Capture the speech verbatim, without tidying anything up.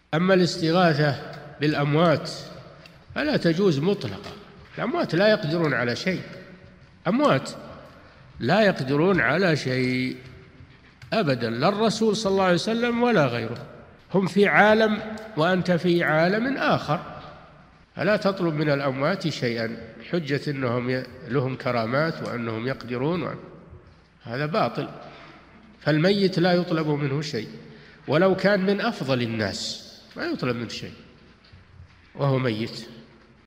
أما الاستغاثة بالأموات فلا تجوز مطلقا. الأموات لا يقدرون على شيء، أموات لا يقدرون على شيء أبدا، لا الرسول صلى الله عليه وسلم ولا غيره. هم في عالم وأنت في عالم آخر، فلا تطلب من الأموات شيئا حجة أنهم لهم كرامات وأنهم يقدرون وأن... هذا باطل. فالميت لا يطلب منه شيء، ولو كان من أفضل الناس ما يطلب منه شيء وهو ميت.